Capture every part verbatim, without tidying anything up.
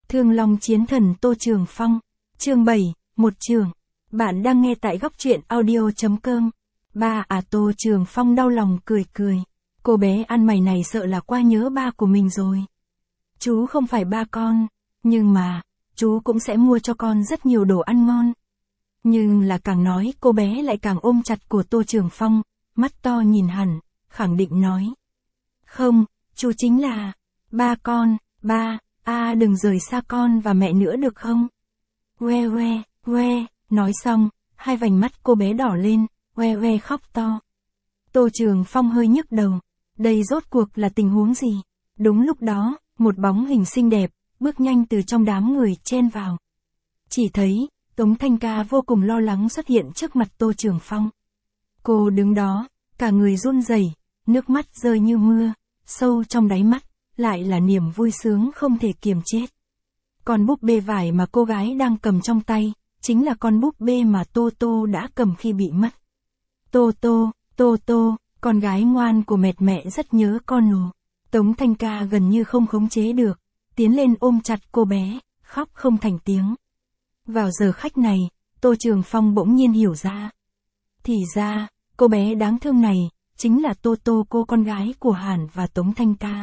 Thương Long Chiến Thần Tô Trường Phong. Chương bảy, một trường. Bạn đang nghe tại góc truyện audio chấm com. Ba à Tô Trường Phong đau lòng cười cười. Cô bé ăn mày này sợ là qua nhớ ba của mình rồi. Chú không phải ba con, nhưng mà, chú cũng sẽ mua cho con rất nhiều đồ ăn ngon. Nhưng là càng nói cô bé lại càng ôm chặt của Tô Trường Phong, mắt to nhìn hẳn, khẳng định nói. Không, chú chính là, ba con, ba, a đừng rời xa con và mẹ nữa được không? Que que, que, nói xong, hai vành mắt cô bé đỏ lên, que que khóc to. Tô Trường Phong hơi nhức đầu, đây rốt cuộc là tình huống gì? Đúng lúc đó, một bóng hình xinh đẹp, bước nhanh từ trong đám người chen vào. Chỉ thấy, Tống Thanh Ca vô cùng lo lắng xuất hiện trước mặt Tô Trường Phong. Cô đứng đó, cả người run rẩy, nước mắt rơi như mưa, sâu trong đáy mắt, lại là niềm vui sướng không thể kiềm chết. Con búp bê vải mà cô gái đang cầm trong tay, chính là con búp bê mà Tô Tô đã cầm khi bị mất. Tô Tô, Tô Tô, con gái ngoan của mẹ mẹ rất nhớ con nù. Tống Thanh Ca gần như không khống chế được, tiến lên ôm chặt cô bé, khóc không thành tiếng. Vào giờ khách này, Tô Trường Phong bỗng nhiên hiểu ra. Thì ra, cô bé đáng thương này, chính là Tô Tô cô con gái của Hàn và Tống Thanh Ca.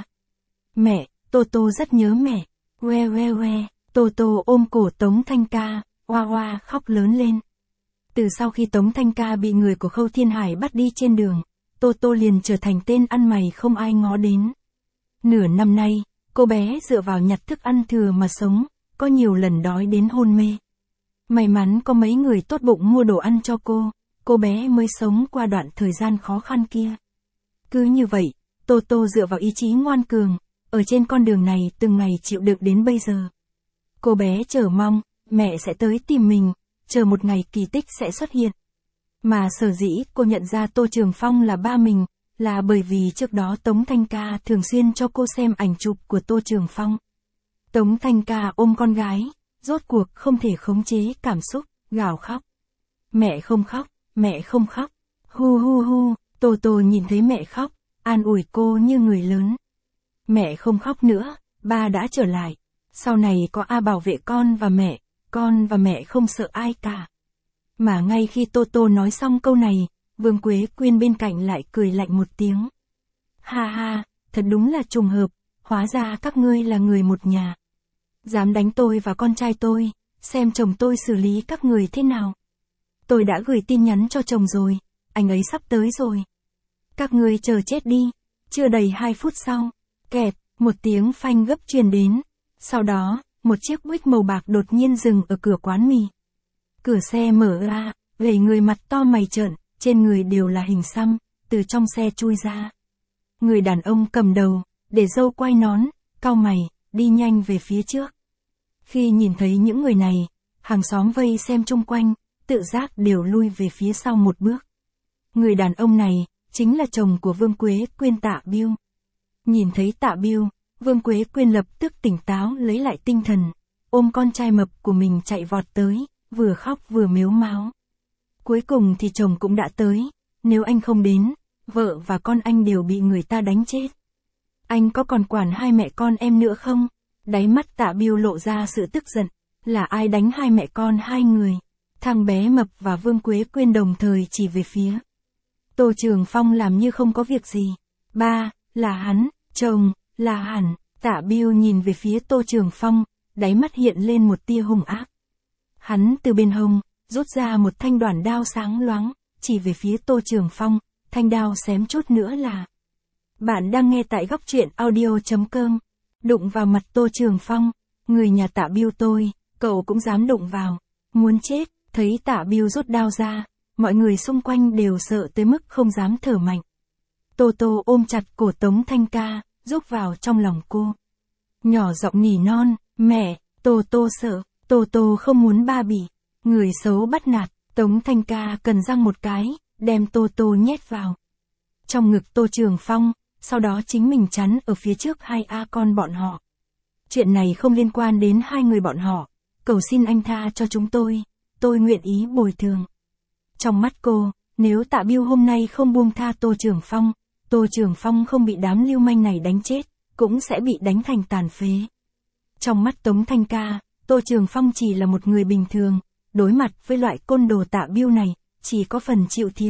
Mẹ, Tô Tô rất nhớ mẹ. Que que que, Tô Tô ôm cổ Tống Thanh Ca, oa oa khóc lớn lên. Từ sau khi Tống Thanh Ca bị người của Khâu Thiên Hải bắt đi trên đường, Tô Tô liền trở thành tên ăn mày không ai ngó đến. Nửa năm nay, cô bé dựa vào nhặt thức ăn thừa mà sống, có nhiều lần đói đến hôn mê. May mắn có mấy người tốt bụng mua đồ ăn cho cô, cô bé mới sống qua đoạn thời gian khó khăn kia. Cứ như vậy, Tô Tô dựa vào ý chí ngoan cường, ở trên con đường này từng ngày chịu đựng đến bây giờ. Cô bé chờ mong, mẹ sẽ tới tìm mình, chờ một ngày kỳ tích sẽ xuất hiện. Mà sở dĩ cô nhận ra Tô Trường Phong là ba mình, là bởi vì trước đó Tống Thanh Ca thường xuyên cho cô xem ảnh chụp của Tô Trường Phong. Tống Thanh Ca ôm con gái, rốt cuộc không thể khống chế cảm xúc, gào khóc. Mẹ không khóc, mẹ không khóc. Hu hu hu, Tô Tô nhìn thấy mẹ khóc, an ủi cô như người lớn. Mẹ không khóc nữa, ba đã trở lại. Sau này có A bảo vệ con và mẹ, con và mẹ không sợ ai cả. Mà ngay khi Tô Tô nói xong câu này, Vương Quế Quyên bên cạnh lại cười lạnh một tiếng. Ha ha, thật đúng là trùng hợp, hóa ra các ngươi là người một nhà. Dám đánh tôi và con trai tôi, xem chồng tôi xử lý các người thế nào. Tôi đã gửi tin nhắn cho chồng rồi, anh ấy sắp tới rồi. Các ngươi chờ chết đi. Chưa đầy hai phút sau, kẹt, một tiếng phanh gấp truyền đến. Sau đó, một chiếc Buick màu bạc đột nhiên dừng ở cửa quán mì. Cửa xe mở ra, gầy người mặt to mày trợn, trên người đều là hình xăm, từ trong xe chui ra. Người đàn ông cầm đầu, để râu quai nón, cau mày, đi nhanh về phía trước. Khi nhìn thấy những người này, hàng xóm vây xem chung quanh, tự giác đều lui về phía sau một bước. Người đàn ông này, chính là chồng của Vương Quế Quyên Tạ Biêu. Nhìn thấy Tạ Biêu, Vương Quế Quyên lập tức tỉnh táo lấy lại tinh thần, ôm con trai mập của mình chạy vọt tới, vừa khóc vừa mếu máo. Cuối cùng thì chồng cũng đã tới, nếu anh không đến, vợ và con anh đều bị người ta đánh chết. Anh có còn quản hai mẹ con em nữa không? Đáy mắt Tạ Biêu lộ ra sự tức giận, là ai đánh hai mẹ con hai người? Thằng bé mập và Vương Quế Quyên đồng thời chỉ về phía. Tô Trường Phong làm như không có việc gì. Ba, là hắn, chồng, là hẳn. Tạ Biêu nhìn về phía Tô Trường Phong, đáy mắt hiện lên một tia hung ác. Hắn từ bên hông, rút ra một thanh đoản đao sáng loáng, chỉ về phía Tô Trường Phong, thanh đao xém chút nữa là. Bạn đang nghe tại góc truyện audio chấm com. Đụng vào mặt Tô Trường Phong, người nhà Tạ Biêu tôi, cậu cũng dám đụng vào, muốn chết. Thấy Tạ Biêu rút đao ra, mọi người xung quanh đều sợ tới mức không dám thở mạnh. Tô Tô ôm chặt cổ Tống Thanh Ca, rúc vào trong lòng cô. Nhỏ giọng nỉ non, mẹ, Tô Tô sợ, Tô Tô không muốn ba bị người xấu bắt nạt. Tống Thanh Ca cần răng một cái, đem Tô Tô nhét vào trong ngực Tô Trường Phong, sau đó chính mình chắn ở phía trước hai a con bọn họ. Chuyện này không liên quan đến hai người bọn họ, cầu xin anh tha cho chúng tôi, tôi nguyện ý bồi thường. Trong mắt cô, nếu Tạ Biêu hôm nay không buông tha Tô Trường Phong, Tô Trường Phong không bị đám lưu manh này đánh chết, cũng sẽ bị đánh thành tàn phế. Trong mắt Tống Thanh Ca, Tô Trường Phong chỉ là một người bình thường, đối mặt với loại côn đồ Tạ Biêu này, chỉ có phần chịu thiệt.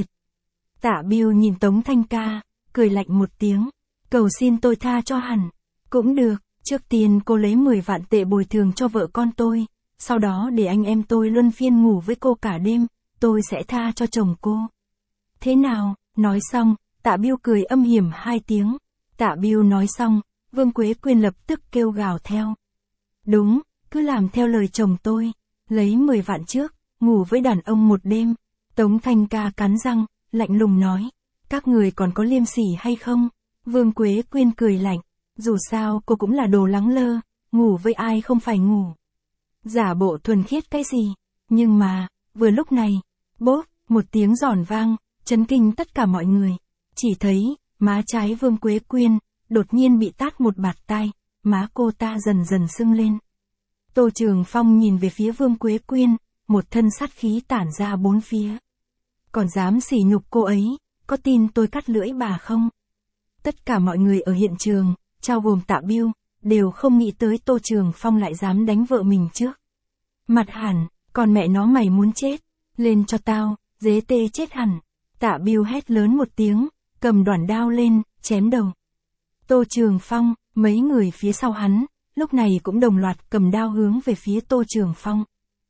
Tạ Biêu nhìn Tống Thanh Ca, cười lạnh một tiếng, cầu xin tôi tha cho hẳn. Cũng được, trước tiên cô lấy mười vạn tệ bồi thường cho vợ con tôi, sau đó để anh em tôi luân phiên ngủ với cô cả đêm, tôi sẽ tha cho chồng cô. Thế nào? Nói xong, Tạ Biêu cười âm hiểm hai tiếng. Tạ Biêu nói xong, Vương Quế Quyên lập tức kêu gào theo. Đúng, cứ làm theo lời chồng tôi, lấy mười vạn trước, ngủ với đàn ông một đêm. Tống Thanh Ca cắn răng, lạnh lùng nói, các người còn có liêm sỉ hay không? Vương Quế Quyên cười lạnh, dù sao cô cũng là đồ lắng lơ, ngủ với ai không phải ngủ. Giả bộ thuần khiết cái gì? Nhưng mà, vừa lúc này, bốp, một tiếng giòn vang, chấn kinh tất cả mọi người. Chỉ thấy, má trái Vương Quế Quyên, đột nhiên bị tát một bạt tai, má cô ta dần dần sưng lên. Tô Trường Phong nhìn về phía Vương Quế Quyên, một thân sát khí tản ra bốn phía. Còn dám sỉ nhục cô ấy, có tin tôi cắt lưỡi bà không? Tất cả mọi người ở hiện trường, bao gồm Tạ Biêu, đều không nghĩ tới Tô Trường Phong lại dám đánh vợ mình trước. Mặt hẳn, còn mẹ nó mày muốn chết, lên cho tao, dế tê chết hẳn. Tạ Biêu hét lớn một tiếng, cầm đoản đao lên, chém đầu. Tô Trường Phong, mấy người phía sau hắn, lúc này cũng đồng loạt cầm đao hướng về phía Tô Trường Phong.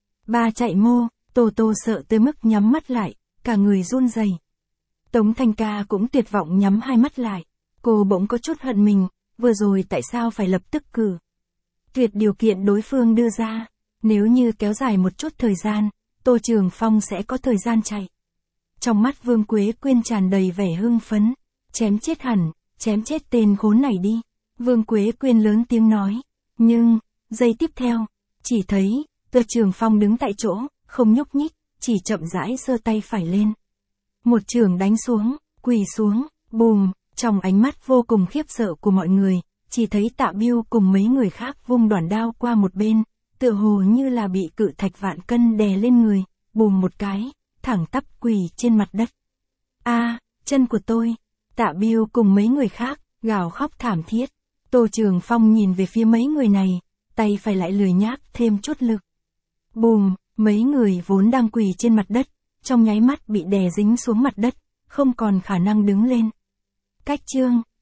Ba chạy mô, Tô Tô sợ tới mức nhắm mắt lại, cả người run rẩy. Tống Thanh Ca cũng tuyệt vọng nhắm hai mắt lại. Cô bỗng có chút hận mình, vừa rồi tại sao phải lập tức cử tuyệt điều kiện đối phương đưa ra. Nếu như kéo dài một chút thời gian, Tô Trường Phong sẽ có thời gian chạy. Trong mắt Vương Quế Quyên tràn đầy vẻ hưng phấn. Chém chết hẳn, chém chết tên khốn này đi. Vương Quế Quyên lớn tiếng nói. Nhưng, giây tiếp theo, chỉ thấy, Tô Trường Phong đứng tại chỗ, không nhúc nhích, chỉ chậm rãi giơ tay phải lên. Một chưởng đánh xuống, quỳ xuống, bùm, trong ánh mắt vô cùng khiếp sợ của mọi người, chỉ thấy Tạ Biêu cùng mấy người khác vung đoản đao qua một bên, tựa hồ như là bị cự thạch vạn cân đè lên người, bùm một cái, thẳng tắp quỳ trên mặt đất. A, chân của tôi. Tạ Biêu cùng mấy người khác, gào khóc thảm thiết. Tô Trường Phong nhìn về phía mấy người này, tay phải lại lười nhác thêm chút lực. Bùm, mấy người vốn đang quỳ trên mặt đất, trong nháy mắt bị đè dính xuống mặt đất, không còn khả năng đứng lên. Cách chương,